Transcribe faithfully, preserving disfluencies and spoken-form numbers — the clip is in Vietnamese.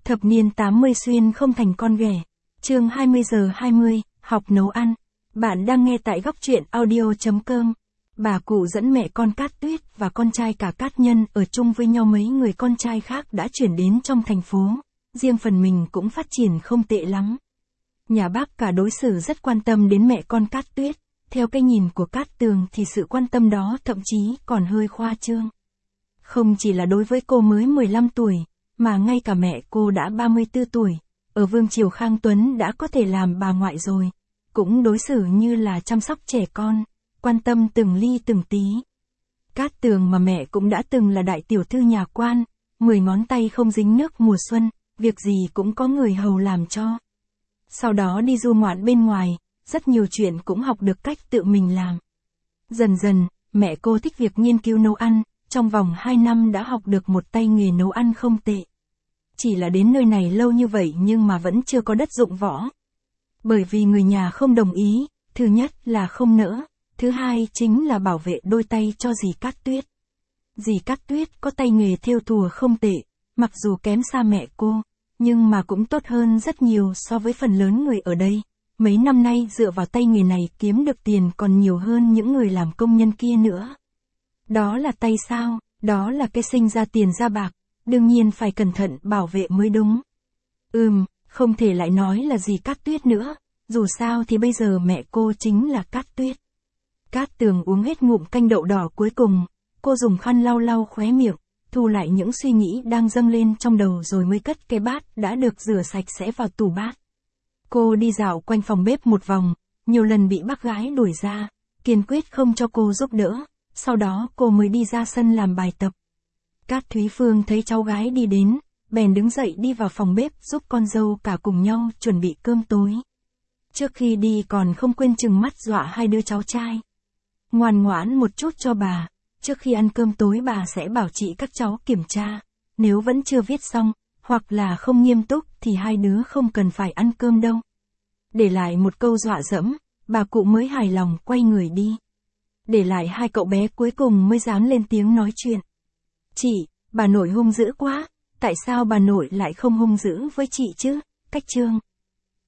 Thập niên tám mươi xuyên không thành con ghẻ. Chương hai mươi giờ hai mươi, học nấu ăn. Bạn đang nghe tại góc truyện audio chấm com. Bà cụ dẫn mẹ con Cát Tuyết và con trai cả Cát Nhân ở chung với nhau, mấy người con trai khác đã chuyển đến trong thành phố. Riêng phần mình cũng phát triển không tệ lắm. Nhà bác cả đối xử rất quan tâm đến mẹ con Cát Tuyết. Theo cái nhìn của Cát Tường thì sự quan tâm đó thậm chí còn hơi khoa trương. Không chỉ là đối với cô mới mười lăm tuổi, mà ngay cả mẹ cô đã ba mươi tư tuổi, ở Vương triều Khang Tuấn đã có thể làm bà ngoại rồi, cũng đối xử như là chăm sóc trẻ con, quan tâm từng ly từng tí. Cát Tường mà mẹ cũng đã từng là đại tiểu thư nhà quan, mười ngón tay không dính nước mùa xuân, việc gì cũng có người hầu làm cho. Sau đó đi du ngoạn bên ngoài, rất nhiều chuyện cũng học được cách tự mình làm. Dần dần, mẹ cô thích việc nghiên cứu nấu ăn, trong vòng hai năm đã học được một tay nghề nấu ăn không tệ. Chỉ là đến nơi này lâu như vậy nhưng mà vẫn chưa có đất dụng võ. Bởi vì người nhà không đồng ý, thứ nhất là không nỡ, thứ hai chính là bảo vệ đôi tay cho dì Cát Tuyết. Dì Cát Tuyết có tay nghề thêu thùa không tệ, mặc dù kém xa mẹ cô, nhưng mà cũng tốt hơn rất nhiều so với phần lớn người ở đây. Mấy năm nay dựa vào tay nghề này kiếm được tiền còn nhiều hơn những người làm công nhân kia nữa. Đó là tay sao, đó là cái sinh ra tiền ra bạc, đương nhiên phải cẩn thận bảo vệ mới đúng. Ừm, không thể lại nói là dì Cát Tuyết nữa, dù sao thì bây giờ mẹ cô chính là Cát Tuyết. Cát Tường uống hết ngụm canh đậu đỏ cuối cùng, cô dùng khăn lau lau khóe miệng, thu lại những suy nghĩ đang dâng lên trong đầu rồi mới cất cái bát đã được rửa sạch sẽ vào tủ bát. Cô đi dạo quanh phòng bếp một vòng, nhiều lần bị bác gái đuổi ra, kiên quyết không cho cô giúp đỡ, sau đó cô mới đi ra sân làm bài tập. Cát Thúy Phương thấy cháu gái đi đến, bèn đứng dậy đi vào phòng bếp giúp con dâu cả cùng nhau chuẩn bị cơm tối. Trước khi đi còn không quên trừng mắt dọa hai đứa cháu trai. Ngoan ngoãn một chút cho bà, trước khi ăn cơm tối bà sẽ bảo chị các cháu kiểm tra, nếu vẫn chưa viết xong, hoặc là không nghiêm túc thì hai đứa không cần phải ăn cơm đâu. Để lại một câu dọa dẫm, bà cụ mới hài lòng quay người đi. Để lại hai cậu bé cuối cùng mới dám lên tiếng nói chuyện. Chị, bà nội hung dữ quá, tại sao bà nội lại không hung dữ với chị chứ? Cách Trương.